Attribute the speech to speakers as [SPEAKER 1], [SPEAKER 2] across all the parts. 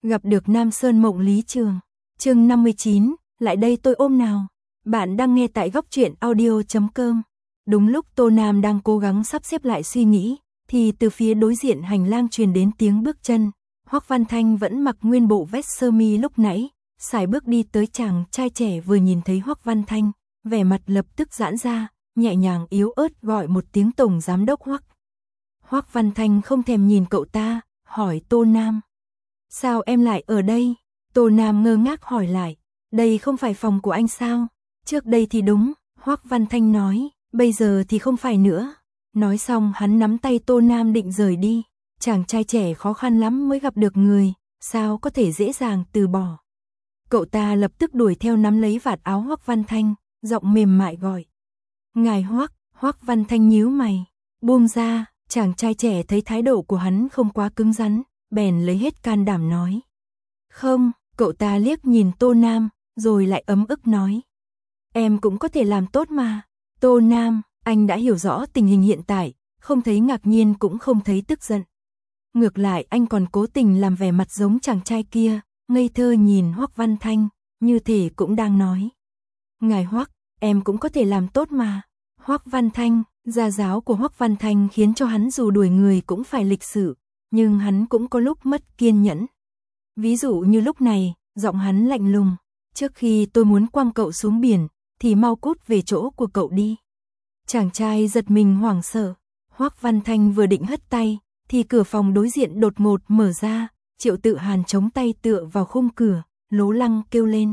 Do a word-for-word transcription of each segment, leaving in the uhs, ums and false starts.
[SPEAKER 1] Gặp được Nam Sơn Mộng Lý Trường. Chương năm mươi chín, lại đây tôi ôm nào. Bạn đang nghe tại góc truyện audio chấm com. Đúng lúc Tô Nam đang cố gắng sắp xếp lại suy nghĩ, thì từ phía đối diện hành lang truyền đến tiếng bước chân. Hoắc Văn Thanh vẫn mặc nguyên bộ vest sơ mi lúc nãy, sải bước đi tới chàng trai trẻ vừa nhìn thấy Hoắc Văn Thanh, vẻ mặt lập tức giãn ra, nhẹ nhàng yếu ớt gọi một tiếng tổng giám đốc Hoắc. Hoắc Văn Thanh không thèm nhìn cậu ta, hỏi Tô Nam. Sao em lại ở đây? Tô Nam ngơ ngác hỏi lại, đây không phải phòng của anh sao? Trước đây thì đúng, Hoắc Văn Thanh nói, bây giờ thì không phải nữa. Nói xong hắn nắm tay Tô Nam định rời đi, chàng trai trẻ khó khăn lắm mới gặp được người, sao có thể dễ dàng từ bỏ. Cậu ta lập tức đuổi theo nắm lấy vạt áo Hoắc Văn Thanh, giọng mềm mại gọi. Ngài Hoắc, Hoắc Văn Thanh nhíu mày, buông ra, chàng trai trẻ thấy thái độ của hắn không quá cứng rắn, bèn lấy hết can đảm nói. Không, cậu ta liếc nhìn Tô Nam, rồi lại ấm ức nói. Em cũng có thể làm tốt mà. Tô Nam, anh đã hiểu rõ tình hình hiện tại, không thấy ngạc nhiên cũng không thấy tức giận. Ngược lại anh còn cố tình làm vẻ mặt giống chàng trai kia, ngây thơ nhìn Hoắc Văn Thanh, như thể cũng đang nói. Ngài Hoắc, em cũng có thể làm tốt mà. Hoắc Văn Thanh, gia giáo của Hoắc Văn Thanh khiến cho hắn dù đuổi người cũng phải lịch sự, nhưng hắn cũng có lúc mất kiên nhẫn. Ví dụ như lúc này, giọng hắn lạnh lùng, trước khi tôi muốn quăng cậu xuống biển, thì mau cút về chỗ của cậu đi. Chàng trai giật mình hoảng sợ, Hoắc Văn Thanh vừa định hất tay, thì cửa phòng đối diện đột ngột mở ra, Triệu Tự Hàn chống tay tựa vào khung cửa, lố lăng kêu lên.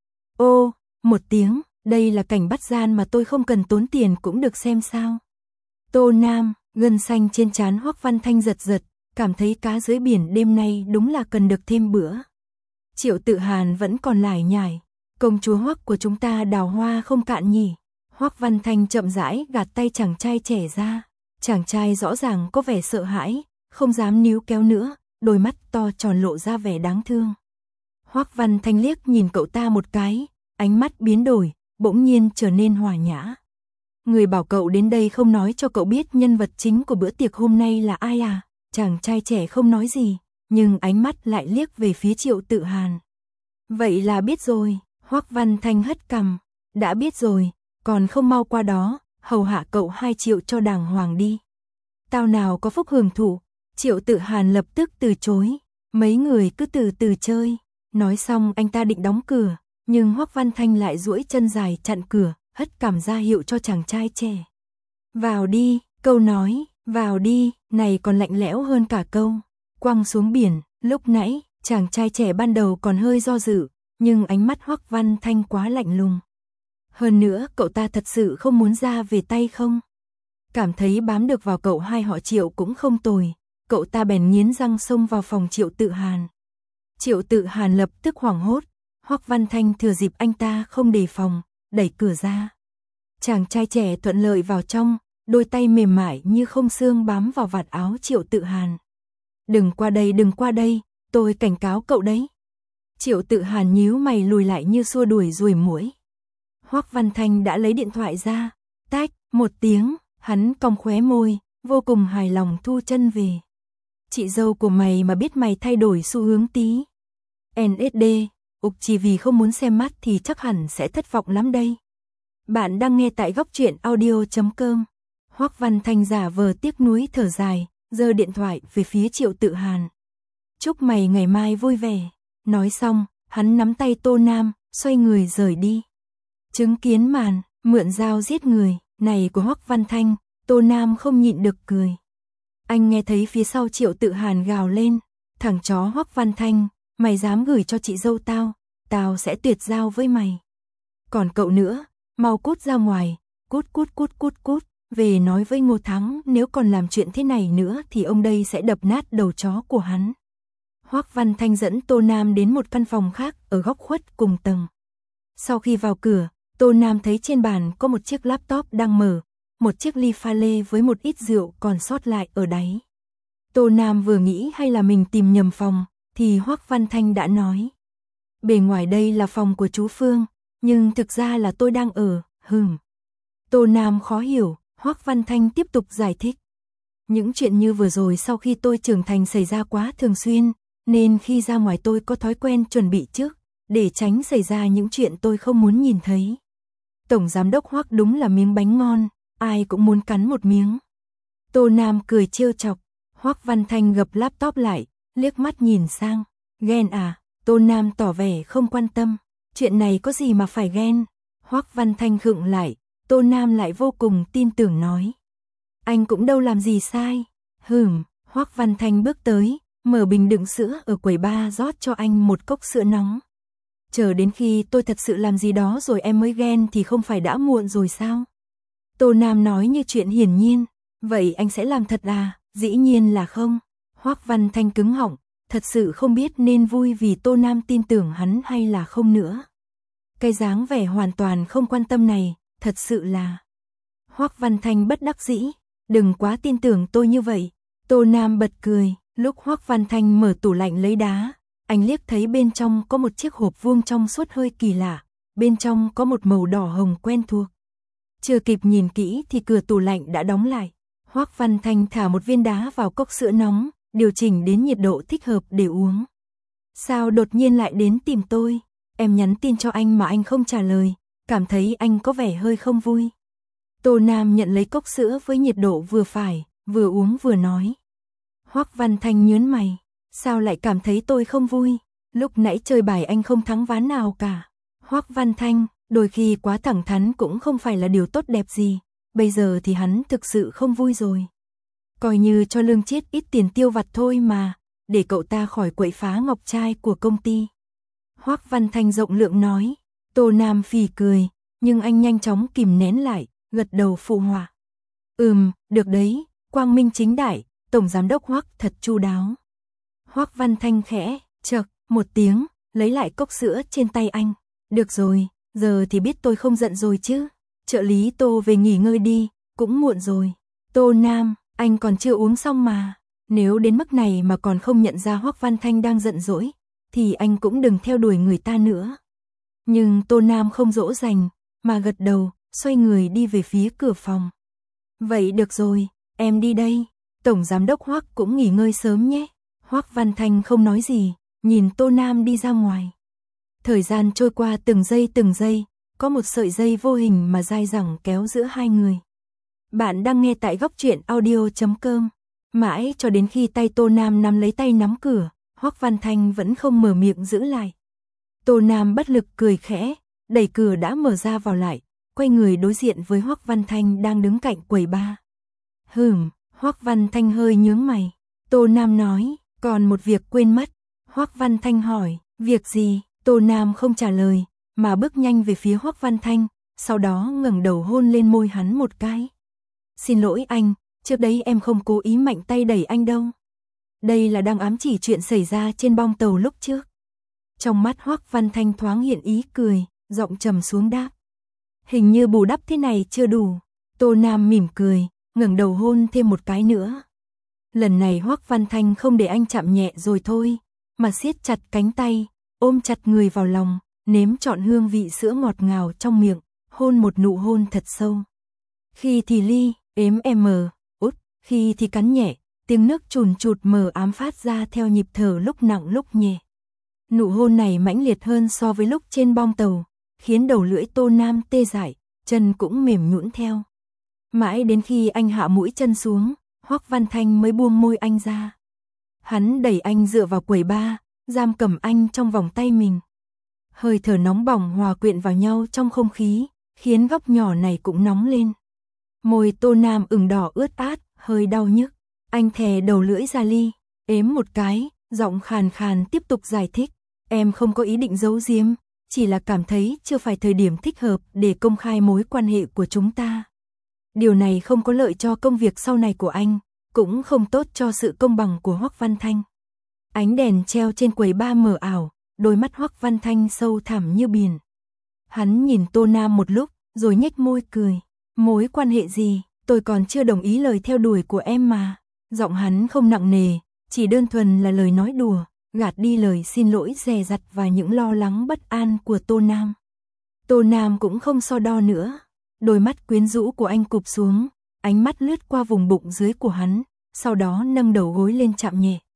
[SPEAKER 1] Ô, một tiếng, đây là cảnh bắt gian mà tôi không cần tốn tiền cũng được xem sao. Tô Nam, gân xanh trên trán Hoắc Văn Thanh giật giật, cảm thấy cá dưới biển đêm nay đúng là cần được thêm bữa. Triệu Tự Hàn vẫn còn lải nhải, công chúa Hoắc của chúng ta đào hoa không cạn nhỉ. Hoắc Văn Thanh chậm rãi gạt tay chàng trai trẻ ra, chàng trai rõ ràng có vẻ sợ hãi, không dám níu kéo nữa, đôi mắt to tròn lộ ra vẻ đáng thương. Hoắc Văn Thanh liếc nhìn cậu ta một cái, ánh mắt biến đổi, bỗng nhiên trở nên hòa nhã. Người bảo cậu đến đây không nói cho cậu biết nhân vật chính của bữa tiệc hôm nay là ai à? Chàng trai trẻ không nói gì, nhưng ánh mắt lại liếc về phía Triệu Tự Hàn. Vậy là biết rồi, Hoắc Văn Thanh hất cằm, đã biết rồi, còn không mau qua đó, hầu hạ cậu hai triệu cho đàng hoàng đi. Tao nào có phúc hưởng thụ. Triệu Tự Hàn lập tức từ chối, mấy người cứ từ từ chơi. Nói xong anh ta định đóng cửa, nhưng Hoắc Văn Thanh lại duỗi chân dài chặn cửa, hất cằm ra hiệu cho chàng trai trẻ. Vào đi, câu nói, vào đi, này còn lạnh lẽo hơn cả câu quăng xuống biển. Lúc nãy, chàng trai trẻ ban đầu còn hơi do dự, nhưng ánh mắt Hoắc Văn Thanh quá lạnh lùng. Hơn nữa, cậu ta thật sự không muốn ra về tay không? Cảm thấy bám được vào cậu hai họ Triệu cũng không tồi, cậu ta bèn nghiến răng xông vào phòng Triệu Tự Hàn. Triệu Tự Hàn lập tức hoảng hốt, Hoắc Văn Thanh thừa dịp anh ta không đề phòng, đẩy cửa ra. Chàng trai trẻ thuận lợi vào trong, đôi tay mềm mại như không xương bám vào vạt áo Triệu Tự Hàn. Đừng qua đây, đừng qua đây, tôi cảnh cáo cậu đấy. Triệu Tự Hàn nhíu mày lùi lại như xua đuổi ruồi muỗi. Hoắc Văn Thanh đã lấy điện thoại ra, tách, một tiếng, hắn cong khóe môi, vô cùng hài lòng thu chân về. Chị dâu của mày mà biết mày thay đổi xu hướng tí. en ét đê, ục chỉ vì không muốn xem mắt thì chắc hẳn sẽ thất vọng lắm đây. Bạn đang nghe tại góc truyện audio chấm com. Hoắc Văn Thanh giả vờ tiếc nuối thở dài, giơ điện thoại về phía Triệu Tự Hàn. Chúc mày ngày mai vui vẻ. Nói xong, hắn nắm tay Tô Nam, xoay người rời đi. Chứng kiến màn mượn dao giết người này của Hoắc Văn Thanh, Tô Nam không nhịn được cười. Anh nghe thấy phía sau Triệu Tự Hàn gào lên, thằng chó Hoắc Văn Thanh, mày dám gửi cho chị dâu tao, tao sẽ tuyệt giao với mày. Còn cậu nữa, mau cút ra ngoài, cút cút cút cút cút, về nói với Ngô Thắng nếu còn làm chuyện thế này nữa thì ông đây sẽ đập nát đầu chó của hắn. Hoắc Văn Thanh dẫn Tô Nam đến một căn phòng khác ở góc khuất cùng tầng. Sau khi vào cửa, Tô Nam thấy trên bàn có một chiếc laptop đang mở, một chiếc ly pha lê với một ít rượu còn sót lại ở đáy. Tô Nam vừa nghĩ hay là mình tìm nhầm phòng, thì Hoắc Văn Thanh đã nói. Bề ngoài đây là phòng của chú Phương, nhưng thực ra là tôi đang ở, hừm. Tô Nam khó hiểu, Hoắc Văn Thanh tiếp tục giải thích. Những chuyện như vừa rồi sau khi tôi trưởng thành xảy ra quá thường xuyên, nên khi ra ngoài tôi có thói quen chuẩn bị trước, để tránh xảy ra những chuyện tôi không muốn nhìn thấy. Tổng giám đốc Hoắc đúng là miếng bánh ngon, ai cũng muốn cắn một miếng. Tô Nam cười trêu chọc, Hoắc Văn Thanh gập laptop lại, liếc mắt nhìn sang, ghen à? Tô Nam tỏ vẻ không quan tâm, chuyện này có gì mà phải ghen. Hoắc Văn Thanh khựng lại, Tô Nam lại vô cùng tin tưởng nói. Anh cũng đâu làm gì sai. Hừm, Hoắc Văn Thanh bước tới, mở bình đựng sữa ở quầy bar rót cho anh một cốc sữa nóng. Chờ đến khi tôi thật sự làm gì đó rồi em mới ghen thì không phải đã muộn rồi sao? Tô Nam nói như chuyện hiển nhiên, vậy anh sẽ làm thật à? Dĩ nhiên là không. Hoắc Văn Thanh cứng họng, thật sự không biết nên vui vì Tô Nam tin tưởng hắn hay là không nữa. Cái dáng vẻ hoàn toàn không quan tâm này, thật sự là... Hoắc Văn Thanh bất đắc dĩ, đừng quá tin tưởng tôi như vậy. Tô Nam bật cười, lúc Hoắc Văn Thanh mở tủ lạnh lấy đá, anh liếc thấy bên trong có một chiếc hộp vuông trong suốt hơi kỳ lạ, bên trong có một màu đỏ hồng quen thuộc. Chưa kịp nhìn kỹ thì cửa tủ lạnh đã đóng lại. Hoắc Văn Thanh thả một viên đá vào cốc sữa nóng, điều chỉnh đến nhiệt độ thích hợp để uống. Sao đột nhiên lại đến tìm tôi? Em nhắn tin cho anh mà anh không trả lời, cảm thấy anh có vẻ hơi không vui. Tô Nam nhận lấy cốc sữa với nhiệt độ vừa phải, vừa uống vừa nói. Hoắc Văn Thanh nhướng mày, sao lại cảm thấy tôi không vui? Lúc nãy chơi bài anh không thắng ván nào cả. Hoắc Văn Thanh, đôi khi quá thẳng thắn cũng không phải là điều tốt đẹp gì, bây giờ thì hắn thực sự không vui rồi. Coi như cho Lương Chiết ít tiền tiêu vặt thôi mà, để cậu ta khỏi quậy phá ngọc trai của công ty. Hoắc Văn Thanh rộng lượng nói. Tô Nam phì cười, nhưng anh nhanh chóng kìm nén lại, gật đầu phụ họa. Ừm, được đấy, quang minh chính đại, tổng giám đốc Hoắc thật chu đáo. Hoắc Văn Thanh khẽ chậc một tiếng, lấy lại cốc sữa trên tay anh. Được rồi, giờ thì biết tôi không giận rồi chứ. Trợ lý Tô về nghỉ ngơi đi, cũng muộn rồi. Tô Nam, anh còn chưa uống xong mà. Nếu đến mức này mà còn không nhận ra Hoắc Văn Thanh đang giận dỗi, thì anh cũng đừng theo đuổi người ta nữa. Nhưng Tô Nam không dỗ dành, mà gật đầu, xoay người đi về phía cửa phòng. Vậy được rồi, em đi đây. Tổng giám đốc Hoắc cũng nghỉ ngơi sớm nhé. Hoắc Văn Thanh không nói gì, nhìn Tô Nam đi ra ngoài. Thời gian trôi qua từng giây từng giây, có một sợi dây vô hình mà dai dẳng kéo giữa hai người. Bạn đang nghe tại góc truyện audio chấm com. Mãi cho đến khi tay Tô Nam nắm lấy tay nắm cửa, Hoắc Văn Thanh vẫn không mở miệng giữ lại. Tô Nam bất lực cười khẽ, đẩy cửa đã mở ra vào lại, quay người đối diện với Hoắc Văn Thanh đang đứng cạnh quầy bar. Hừm, Hoắc Văn Thanh hơi nhướng mày. Tô Nam nói, còn một việc quên mất. Hoắc Văn Thanh hỏi, việc gì? Tô Nam không trả lời, mà bước nhanh về phía Hoắc Văn Thanh, sau đó ngẩng đầu hôn lên môi hắn một cái. Xin lỗi anh, trước đấy em không cố ý mạnh tay đẩy anh đâu. Đây là đang ám chỉ chuyện xảy ra trên bong tàu lúc trước. Trong mắt Hoắc Văn Thanh thoáng hiện ý cười, giọng trầm xuống đáp. Hình như bù đắp thế này chưa đủ. Tô Nam mỉm cười, ngẩng đầu hôn thêm một cái nữa. Lần này Hoắc Văn Thanh không để anh chạm nhẹ rồi thôi, mà siết chặt cánh tay, ôm chặt người vào lòng, nếm trọn hương vị sữa ngọt ngào trong miệng, hôn một nụ hôn thật sâu. Khi thì ly, ếm em mờ, út, khi thì cắn nhẹ, tiếng nước chùn chụt mờ ám phát ra theo nhịp thở lúc nặng lúc nhẹ. Nụ hôn này mãnh liệt hơn so với lúc trên bong tàu, khiến đầu lưỡi Tô Nam tê dại, chân cũng mềm nhũn theo. Mãi đến khi anh hạ mũi chân xuống, Hoắc Văn Thanh mới buông môi anh ra. Hắn đẩy anh dựa vào quầy bar, giam cầm anh trong vòng tay mình. Hơi thở nóng bỏng hòa quyện vào nhau trong không khí, khiến góc nhỏ này cũng nóng lên. Môi Tô Nam ửng đỏ ướt át, hơi đau nhức. Anh thè đầu lưỡi ra ly, ếm một cái, giọng khàn khàn tiếp tục giải thích. Em không có ý định giấu giếm, chỉ là cảm thấy chưa phải thời điểm thích hợp để công khai mối quan hệ của chúng ta. Điều này không có lợi cho công việc sau này của anh, cũng không tốt cho sự công bằng của Hoắc Văn Thanh. Ánh đèn treo trên quầy bar mờ ảo, đôi mắt Hoắc Văn Thanh sâu thẳm như biển. Hắn nhìn Tô Nam một lúc, rồi nhếch môi cười. Mối quan hệ gì, tôi còn chưa đồng ý lời theo đuổi của em mà. Giọng hắn không nặng nề, chỉ đơn thuần là lời nói đùa, gạt đi lời xin lỗi dè dặt và những lo lắng bất an của Tô Nam. Tô Nam cũng không so đo nữa. Đôi mắt quyến rũ của anh cụp xuống, ánh mắt lướt qua vùng bụng dưới của hắn, sau đó nâng đầu gối lên chạm nhẹ.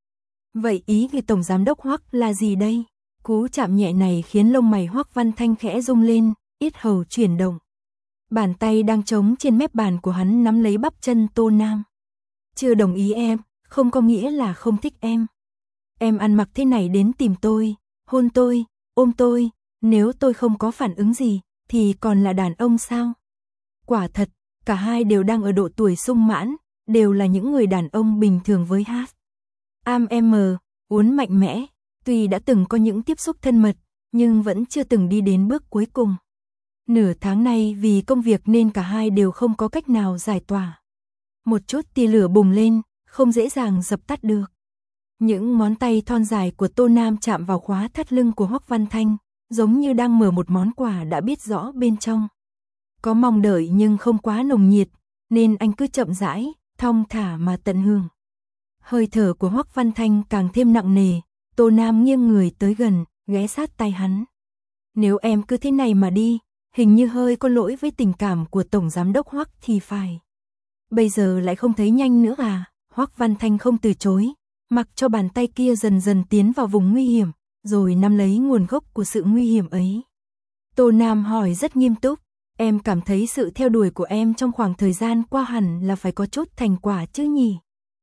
[SPEAKER 1] Vậy ý người tổng giám đốc Hoắc là gì đây? Cú chạm nhẹ này khiến lông mày Hoắc Văn Thanh khẽ rung lên, yết hầu chuyển động. Bàn tay đang trống trên mép bàn của hắn nắm lấy bắp chân Tô Nam. Chưa đồng ý em, không có nghĩa là không thích em. Em ăn mặc thế này đến tìm tôi, hôn tôi, ôm tôi, nếu tôi không có phản ứng gì, thì còn là đàn ông sao? Quả thật, cả hai đều đang ở độ tuổi sung mãn, đều là những người đàn ông bình thường với H. Am M, uốn mạnh mẽ, tuy đã từng có những tiếp xúc thân mật, nhưng vẫn chưa từng đi đến bước cuối cùng. Nửa tháng nay vì công việc nên cả hai đều không có cách nào giải tỏa. Một chút tia lửa bùng lên, không dễ dàng dập tắt được. Những ngón tay thon dài của Tô Nam chạm vào khóa thắt lưng của Hoắc Văn Thanh, giống như đang mở một món quà đã biết rõ bên trong. Có mong đợi nhưng không quá nồng nhiệt, nên anh cứ chậm rãi, thong thả mà tận hưởng. Hơi thở của Hoắc Văn Thanh càng thêm nặng nề, Tô Nam nghiêng người tới gần, ghé sát tai hắn. Nếu em cứ thế này mà đi, hình như hơi có lỗi với tình cảm của Tổng Giám đốc Hoắc thì phải. Bây giờ lại không thấy nhanh nữa à? Hoắc Văn Thanh không từ chối, mặc cho bàn tay kia dần dần tiến vào vùng nguy hiểm, rồi nắm lấy nguồn gốc của sự nguy hiểm ấy. Tô Nam hỏi rất nghiêm túc, em cảm thấy sự theo đuổi của em trong khoảng thời gian qua hẳn là phải có chút thành quả chứ nhỉ?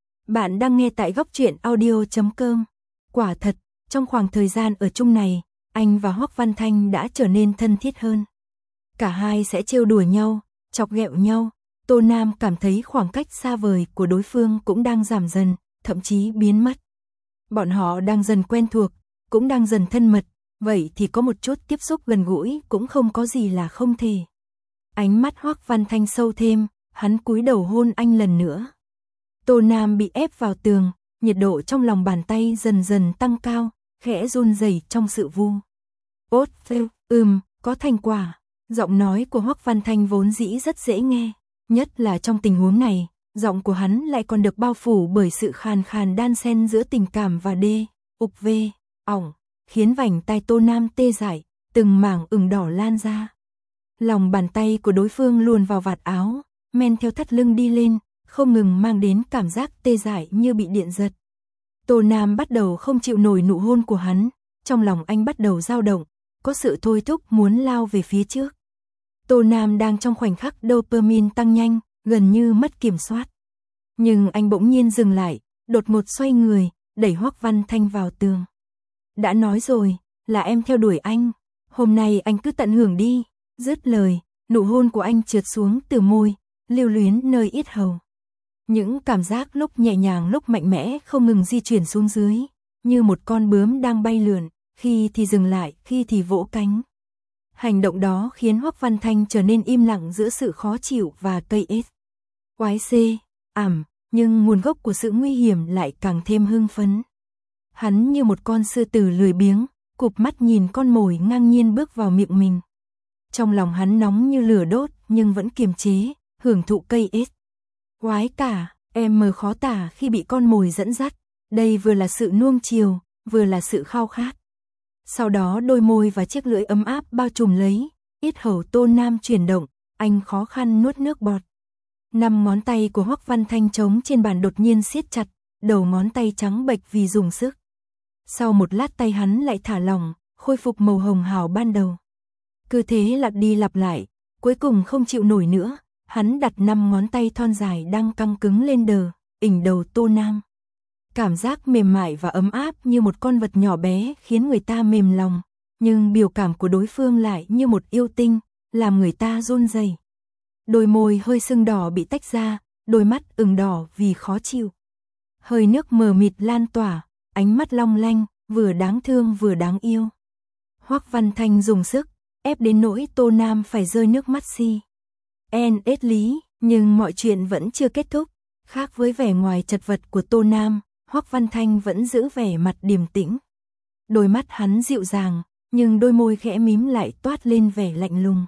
[SPEAKER 1] Bạn đang nghe tại góc truyện audio chấm com. Quả thật, trong khoảng thời gian ở chung này, anh và Hoắc Văn Thanh đã trở nên thân thiết hơn. Cả hai sẽ trêu đùa nhau, chọc ghẹo nhau. Tô Nam cảm thấy khoảng cách xa vời của đối phương cũng đang giảm dần, thậm chí biến mất. Bọn họ đang dần quen thuộc, cũng đang dần thân mật, vậy thì có một chút tiếp xúc gần gũi cũng không có gì là không thể. Ánh mắt Hoắc Văn Thanh sâu thêm, hắn cúi đầu hôn anh lần nữa. Tô Nam bị ép vào tường, nhiệt độ trong lòng bàn tay dần dần tăng cao, khẽ run rẩy trong sự vu. Ốt, ừm, có thành quả. Giọng nói của Hoắc Văn Thanh vốn dĩ rất dễ nghe, nhất là trong tình huống này, giọng của hắn lại còn được bao phủ bởi sự khàn khàn đan xen giữa tình cảm và đê, ục vê, ỏng, khiến vành tai Tô Nam tê dại, từng mảng ửng đỏ lan ra. Lòng bàn tay của đối phương luồn vào vạt áo, men theo thắt lưng đi lên, không ngừng mang đến cảm giác tê dại như bị điện giật. Tô Nam bắt đầu không chịu nổi nụ hôn của hắn, trong lòng anh bắt đầu dao động, có sự thôi thúc muốn lao về phía trước. Tô Nam đang trong khoảnh khắc dopamine tăng nhanh, gần như mất kiểm soát. Nhưng anh bỗng nhiên dừng lại, đột ngột xoay người, đẩy Hoắc Văn Thanh vào tường. Đã nói rồi, là em theo đuổi anh, hôm nay anh cứ tận hưởng đi. Dứt lời, nụ hôn của anh trượt xuống từ môi, lưu luyến nơi yết hầu. Những cảm giác lúc nhẹ nhàng lúc mạnh mẽ không ngừng di chuyển xuống dưới, như một con bướm đang bay lượn, khi thì dừng lại, khi thì vỗ cánh. Hành động đó khiến Hoắc Văn Thanh trở nên im lặng giữa sự khó chịu và cây ết. Quái xê, ảm, nhưng nguồn gốc của sự nguy hiểm lại càng thêm hưng phấn. Hắn như một con sư tử lười biếng, cụp mắt nhìn con mồi ngang nhiên bước vào miệng mình. Trong lòng hắn nóng như lửa đốt nhưng vẫn kiềm chế, hưởng thụ cây ết. Quái cả, em mờ khó tả khi bị con mồi dẫn dắt, đây vừa là sự nuông chiều, vừa là sự khao khát. Sau đó đôi môi và chiếc lưỡi ấm áp bao trùm lấy, yết hầu Tô Nam chuyển động, anh khó khăn nuốt nước bọt. Năm ngón tay của Hoắc Văn Thanh trống trên bàn đột nhiên siết chặt, đầu ngón tay trắng bệch vì dùng sức. Sau một lát tay hắn lại thả lỏng, khôi phục màu hồng hào ban đầu. Cứ thế lặp đi lặp lại, cuối cùng không chịu nổi nữa, hắn đặt năm ngón tay thon dài đang căng cứng lên đờ, ỉnh đầu Tô Nam. Cảm giác mềm mại và ấm áp như một con vật nhỏ bé khiến người ta mềm lòng, nhưng biểu cảm của đối phương lại như một yêu tinh, làm người ta run rẩy. Đôi môi hơi sưng đỏ bị tách ra, đôi mắt ửng đỏ vì khó chịu. Hơi nước mờ mịt lan tỏa, ánh mắt long lanh, vừa đáng thương vừa đáng yêu. Hoắc Văn Thanh dùng sức, ép đến nỗi Tô Nam phải rơi nước mắt si. En ết lý, nhưng mọi chuyện vẫn chưa kết thúc. Khác với vẻ ngoài chật vật của Tô Nam, Hoắc Văn Thanh vẫn giữ vẻ mặt điềm tĩnh. Đôi mắt hắn dịu dàng, nhưng đôi môi khẽ mím lại toát lên vẻ lạnh lùng.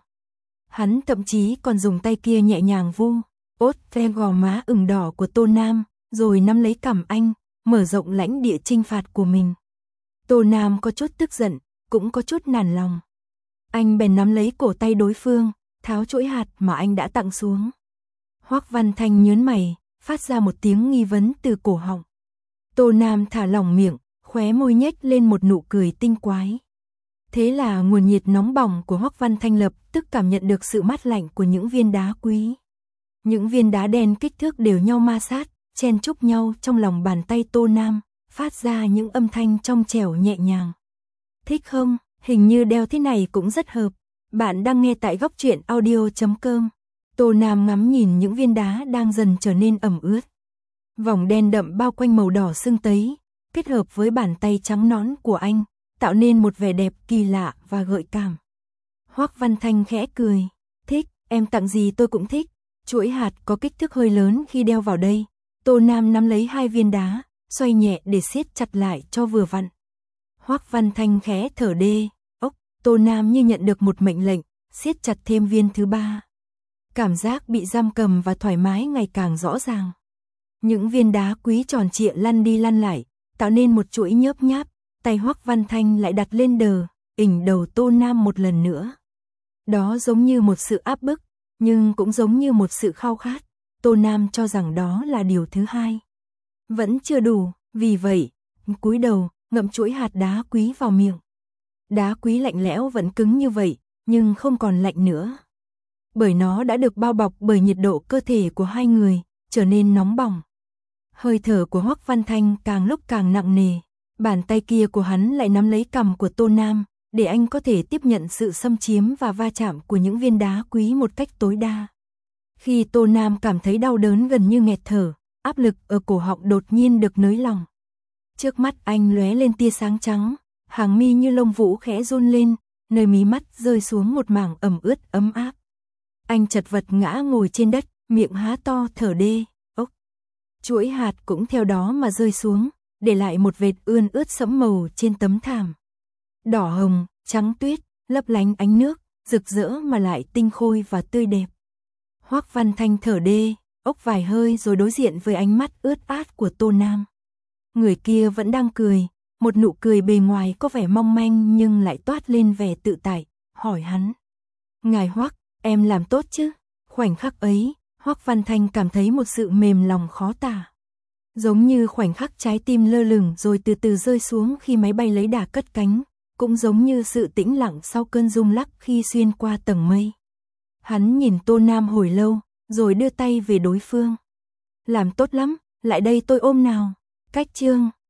[SPEAKER 1] Hắn thậm chí còn dùng tay kia nhẹ nhàng vu, ốt ve gò má ửng đỏ của Tô Nam, rồi nắm lấy cằm anh, mở rộng lãnh địa trinh phạt của mình. Tô Nam có chút tức giận, cũng có chút nản lòng. Anh bèn nắm lấy cổ tay đối phương, tháo chuỗi hạt mà anh đã tặng xuống. Hoắc Văn Thanh nhớn mày, phát ra một tiếng nghi vấn từ cổ họng. Tô Nam thả lỏng miệng, khóe môi nhếch lên một nụ cười tinh quái. Thế là nguồn nhiệt nóng bỏng của Hoắc Văn Thanh lập tức cảm nhận được sự mát lạnh của những viên đá quý. Những viên đá đen kích thước đều nhau ma sát, chen chúc nhau trong lòng bàn tay Tô Nam, phát ra những âm thanh trong trẻo nhẹ nhàng. Thích không? Hình như đeo thế này cũng rất hợp. Bạn đang nghe tại góc truyện audio chấm com. Tô Nam ngắm nhìn những viên đá đang dần trở nên ẩm ướt. Vòng đen đậm bao quanh màu đỏ sưng tấy, kết hợp với bàn tay trắng nõn của anh, tạo nên một vẻ đẹp kỳ lạ và gợi cảm. Hoắc Văn Thanh khẽ cười, thích, em tặng gì tôi cũng thích. Chuỗi hạt có kích thước hơi lớn khi đeo vào đây. Tô Nam nắm lấy hai viên đá, xoay nhẹ để siết chặt lại cho vừa vặn. Hoắc Văn Thanh khẽ thở đê, ốc, Tô Nam như nhận được một mệnh lệnh, siết chặt thêm viên thứ ba. Cảm giác bị giam cầm và thoải mái ngày càng rõ ràng. Những viên đá quý tròn trịa lăn đi lăn lại, tạo nên một chuỗi nhớp nháp, tay Hoắc Văn Thanh lại đặt lên đờ, ỉnh đầu Tô Nam một lần nữa. Đó giống như một sự áp bức, nhưng cũng giống như một sự khao khát. Tô Nam cho rằng đó là điều thứ hai. Vẫn chưa đủ, vì vậy, cúi đầu, ngậm chuỗi hạt đá quý vào miệng. Đá quý lạnh lẽo vẫn cứng như vậy, nhưng không còn lạnh nữa. Bởi nó đã được bao bọc bởi nhiệt độ cơ thể của hai người, trở nên nóng bỏng. Hơi thở của Hoắc Văn Thanh càng lúc càng nặng nề, bàn tay kia của hắn lại nắm lấy cằm của Tô Nam, để anh có thể tiếp nhận sự xâm chiếm và va chạm của những viên đá quý một cách tối đa. Khi Tô Nam cảm thấy đau đớn gần như nghẹt thở, áp lực ở cổ họng đột nhiên được nới lỏng. Trước mắt anh lóe lên tia sáng trắng, hàng mi như lông vũ khẽ run lên, nơi mí mắt rơi xuống một mảng ẩm ướt ấm áp. Anh chật vật ngã ngồi trên đất, miệng há to thở đê, ốc. Chuỗi hạt cũng theo đó mà rơi xuống, để lại một vệt ươn ướt sẫm màu trên tấm thảm. Đỏ hồng, trắng tuyết, lấp lánh ánh nước, rực rỡ mà lại tinh khôi và tươi đẹp. Hoắc Văn Thanh thở đê, ốc vài hơi rồi đối diện với ánh mắt ướt át của Tô Nam. Người kia vẫn đang cười, một nụ cười bề ngoài có vẻ mong manh nhưng lại toát lên vẻ tự tại, hỏi hắn. Ngài Hoắc, em làm tốt chứ? Khoảnh khắc ấy, Hoắc Văn Thanh cảm thấy một sự mềm lòng khó tả. Giống như khoảnh khắc trái tim lơ lửng rồi từ từ rơi xuống khi máy bay lấy đà cất cánh, cũng giống như sự tĩnh lặng sau cơn rung lắc khi xuyên qua tầng mây. Hắn nhìn Tô Nam hồi lâu, rồi đưa tay về đối phương. Làm tốt lắm, lại đây tôi ôm nào. Cách chương